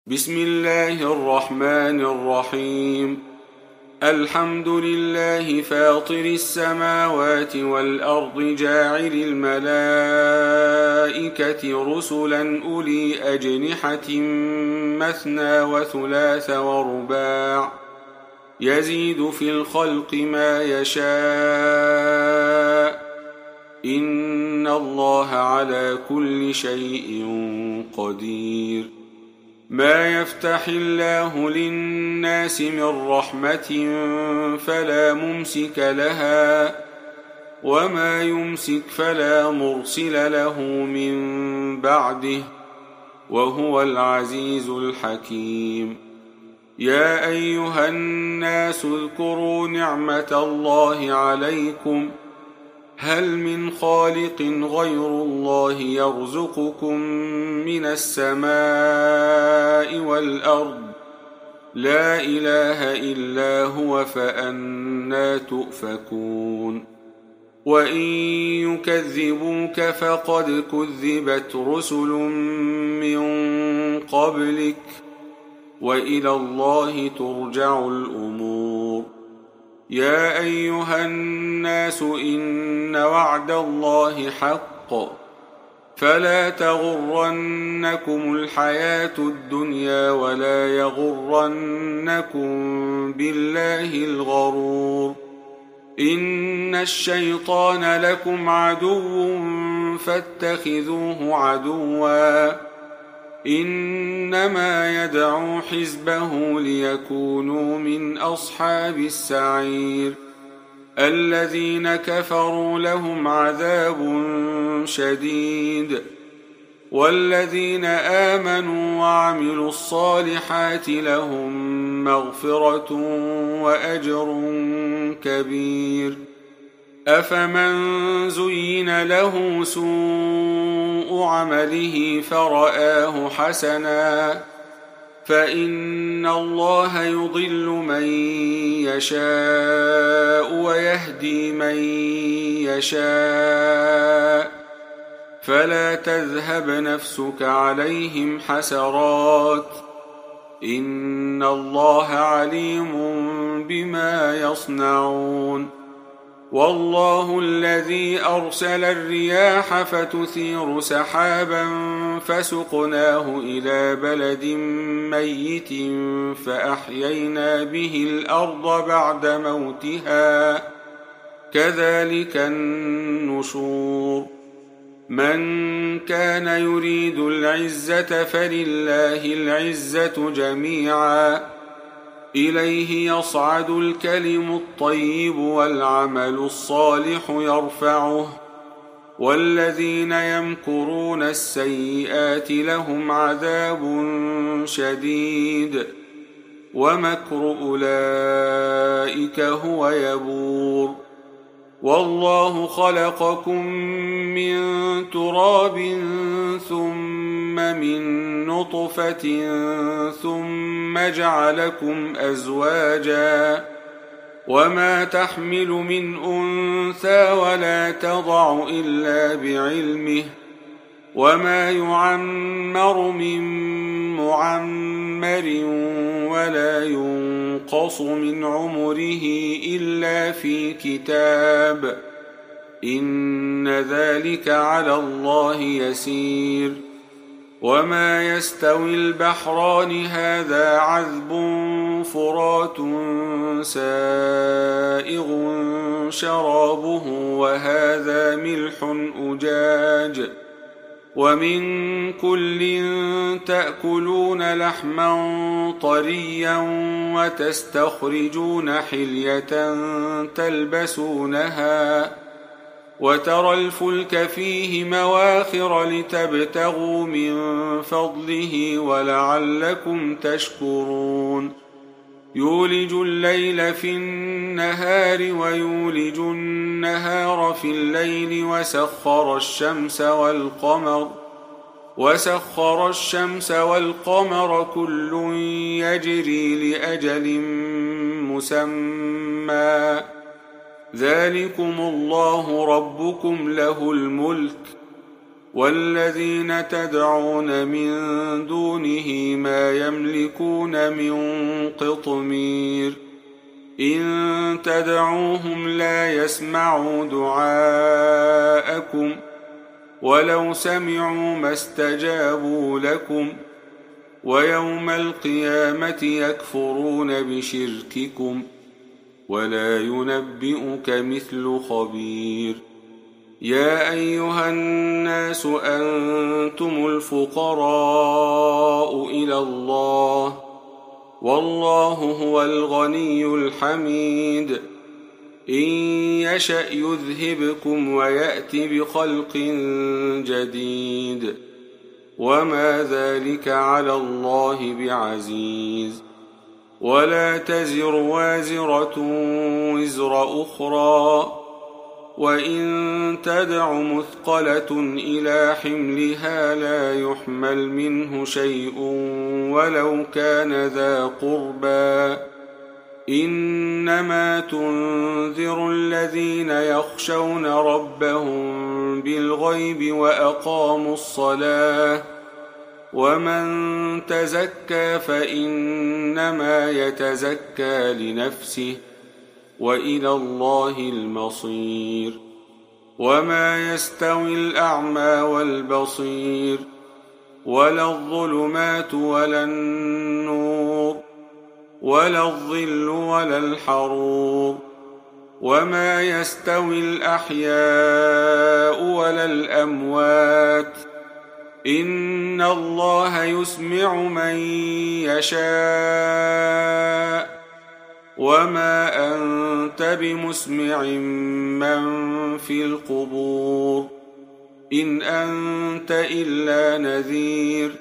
بسم الله الرحمن الرحيم. الحمد لله فاطر السماوات والأرض جاعل الملائكة رسلا أولي أجنحة مثنى وثلاث ورباع يزيد في الخلق ما يشاء إن الله على كل شيء قدير. ما يفتح الله للناس من رحمة فلا ممسك لها وما يمسك فلا مرسل له من بعده وهو العزيز الحكيم. يا أيها الناس اذكروا نعمة الله عليكم هل من خالق غير الله يرزقكم من السماء والأرض لا إله إلا هو فأنى تؤفكون. وإن يكذبوك فقد كذبت رسل من قبلك وإلى الله ترجع الأمور. يا أيها الناس إن وعد الله حق فلا تغرنكم الحياة الدنيا ولا يغرنكم بالله الغرور. إن الشيطان لكم عدو فاتخذوه عدوا إنما يدعو حزبه ليكونوا من أصحاب السعير. الذين كفروا لهم عذاب شديد والذين آمنوا وعملوا الصالحات لهم مغفرة وأجر كبير. أفمن زين له سوء عمله فرآه حسنا فإن الله يضل من يشاء ويهدي من يشاء فلا تذهب نفسك عليهم حسرات إن الله عليم بما يصنعون. والله الذي أرسل الرياح فتثير سحابا فسقناه إلى بلد ميت فأحيينا به الأرض بعد موتها كذلك النشور. من كان يريد العزة فلله العزة جميعا إليه يصعد الكلم الطيب والعمل الصالح يرفعه والذين يمكرون السيئات لهم عذاب شديد ومكر أولئك هو يبور. والله خلقكم من تراب ثم من نطفة ثم جعلكم أزواجا وما تحمل من أنثى ولا تضع إلا بعلمه وما يعمر من معمر ولا ينقص من عمره إلا في كتاب إن ذلك على الله يسير. وما يستوي البحران هذا عذب فرات سائغ شرابه وهذا ملح أجاج ومن كل تأكلون لحما طريا وتستخرجون حلية تلبسونها وترى الفلك فيه مواخر لتبتغوا من فضله ولعلكم تشكرون. يولج الليل في النهار ويولج النهار في الليل وسخر الشمس والقمر كل يجري لأجل مسمى ذلكم الله ربكم له الملك والذين تدعون من دونه ما يملكون من قطمير إن تدعوهم لا يسمعوا دعاءكم ولو سمعوا ما استجابوا لكم ويوم القيامة يكفرون بشرككم ولا ينبئك مثل خبير يا أيها الناس أنتم الفقراء إلى الله والله هو الغني الحميد إن يشأ يذهبكم ويأت بخلق جديد وما ذلك على الله بعزيز ولا تزر وازرة وزر أخرى وإن تدع مثقلة إلى حملها لا يحمل منه شيء ولو كان ذا قربى إنما تنذر الذين يخشون ربهم بالغيب وأقاموا الصلاة ومن تزكى فإنما يتزكى لنفسه وإلى الله المصير وما يستوي الأعمى والبصير ولا الظلمات ولا النور ولا الظل ولا الحرور وما يستوي الأحياء ولا الأموات إن الله يسمع من يشاء وما أنت بمسمع من في القبور إن أنت إلا نذير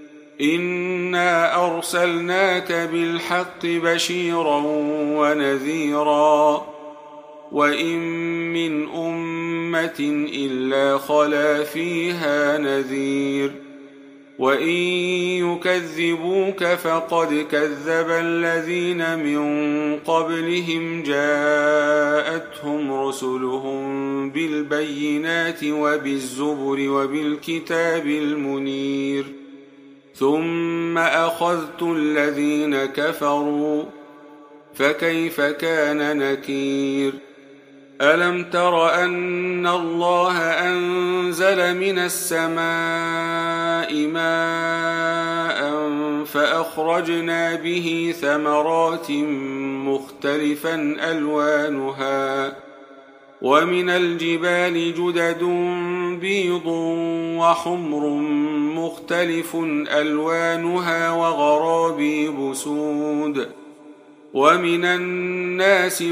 إنا أرسلناك بالحق بشيرا ونذيرا وإن من أمة إلا خلا فيها نذير وإن يكذبوك فقد كذب الذين من قبلهم جاءتهم رسلهم بالبينات وبالزبر وبالكتاب المنير ثم أخذت الذين كفروا فكيف كان نكير ألم تر أن الله أنزل من السماء ماء فأخرجنا به ثمرات مختلفا ألوانها ومن الجبال جدد بيض وحمر مختلف ألوانها وغرابيب سود ومن الناس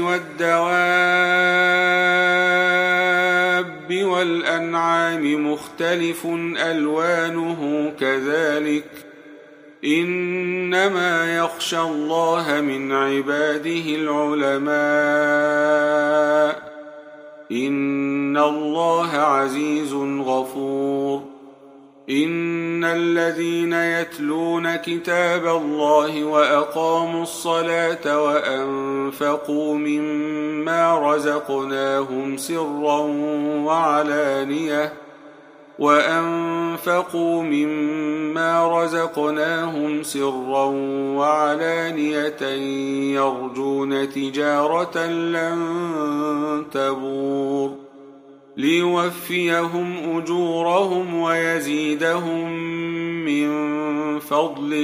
والدواب والأنعام مختلف ألوانه كذلك إنما يخشى الله من عباده العلماء إن الله عزيز غفور إن الذين يتلون كتاب الله وأقاموا الصلاة وأنفقوا مما رزقناهم سرا وعلانية يرجون تجارة لن تبور ليوفيهم أجورهم ويزيدهم من فضله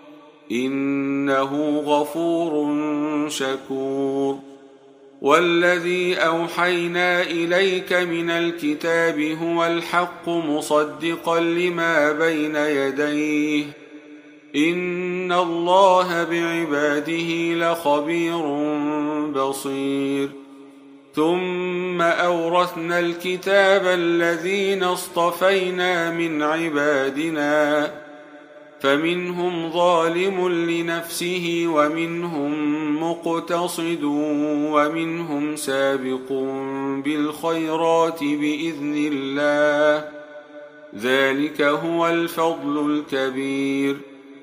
إنه غفور شكور والذي أوحينا إليك من الكتاب هو الحق مصدقا لما بين يديه إن الله بعباده لخبير بصير ثم أورثنا الكتاب الذين اصطفينا من عبادنا فمنهم ظالم لنفسه ومنهم مقتصد ومنهم سابق بالخيرات بإذن الله ذلك هو الفضل الكبير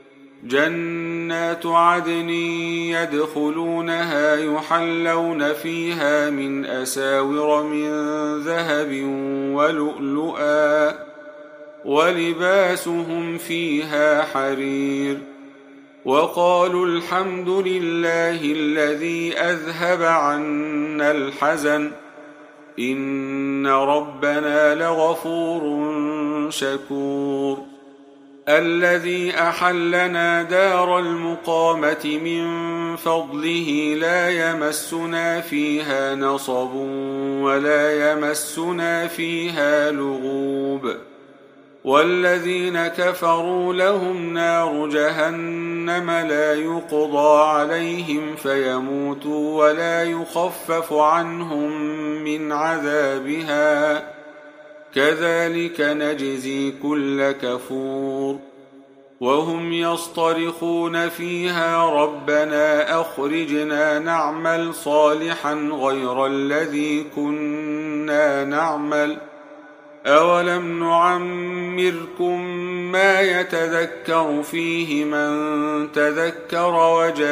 جنات عدن يدخلونها يحلون فيها من أساور من ذهب ولؤلؤا ولباسهم فيها حرير وقالوا الحمد لله الذي أذهب عنا الحزن إن ربنا لغفور شكور الذي أحلنا دار المقامة من فضله لا يمسنا فيها نصب ولا يمسنا فيها لغوب والذين كفروا لهم نار جهنم لا يقضى عليهم فيموتوا ولا يخفف عنهم من عذابها كذلك نجزي كل كفور وهم يصطرخون فيها ربنا أخرجنا نعمل صالحا غير الذي كنا نعمل أولم نعمركم ما يتذكر فيه من تذكر وجاءكم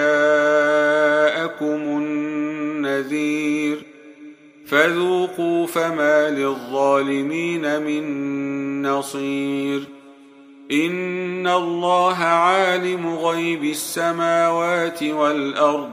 النذير فذوقوا فما للظالمين من نصير إن الله عالم غيب السماوات والأرض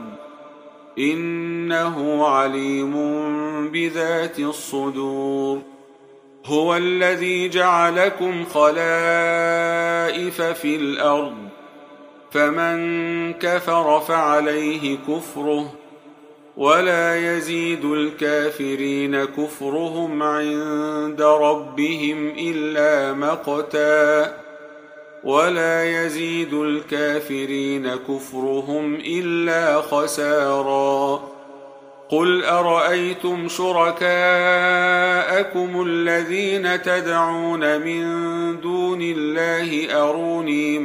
إنه عليم بذات الصدور هو الذي جعلكم خلائف في الأرض فمن كفر فعليه كفره ولا يزيد الكافرين كفرهم عند ربهم إلا مقتا ولا يزيد الكافرين كفرهم إلا خسارا قل أرأيتم شركاءكم الذين تدعون من دون الله أروني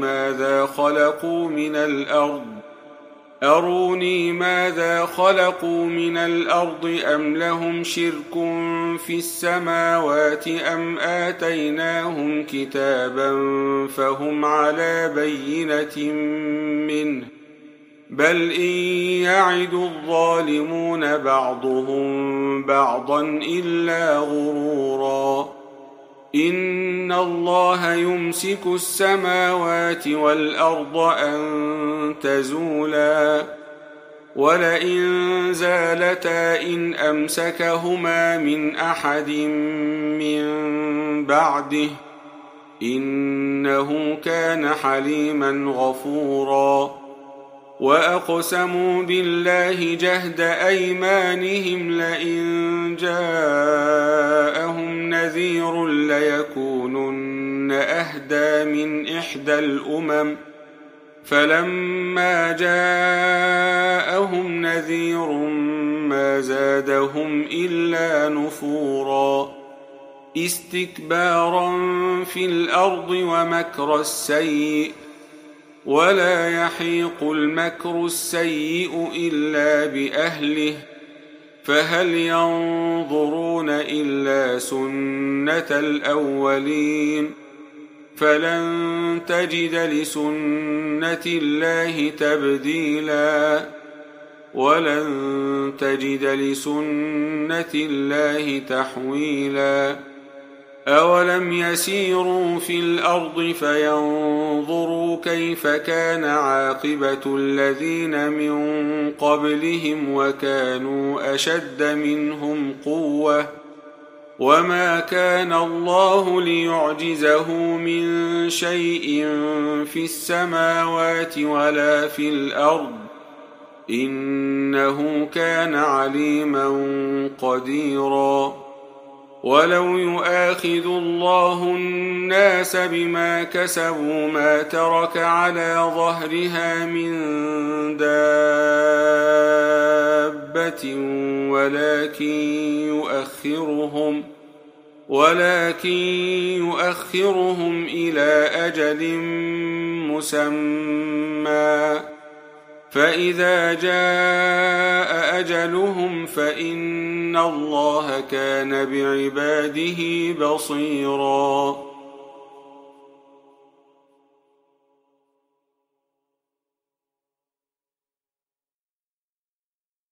ماذا خلقوا من الأرض أم لهم شرك في السماوات أم آتيناهم كتابا فهم على بينة منه بل إن يعد الظالمون بعضهم بعضا إلا غرورا إن الله يمسك السماوات والأرض أن تزولا ولئن زالتا إن أمسكهما من أحد من بعده إنه كان حليما غفورا وأقسموا بالله جهد أيمانهم لئن جاءهم نذير ليكونن أهدى من إحدى الأمم فلما جاءهم نذير ما زادهم إلا نفورا استكبارا في الأرض ومكر السيء ولا يحيق المكر السيء إلا بأهله فهل ينظرون إلا سنة الأولين فلن تجد لسنة الله تبديلا ولن تجد لسنة الله تحويلا أولم يسيروا في الأرض فينظروا كيف كان عاقبة الذين من قبلهم وكانوا أشد منهم قوة وما كان الله ليعجزه من شيء في السماوات ولا في الأرض إنه كان عليما قديرا ولو يؤاخذ الله الناس بما كسبوا ما ترك على ظهرها من دابة ولكن يؤخرهم إلى أجل مسمى فإذا جاء أجلهم فإن الله كان بعباده بصيراً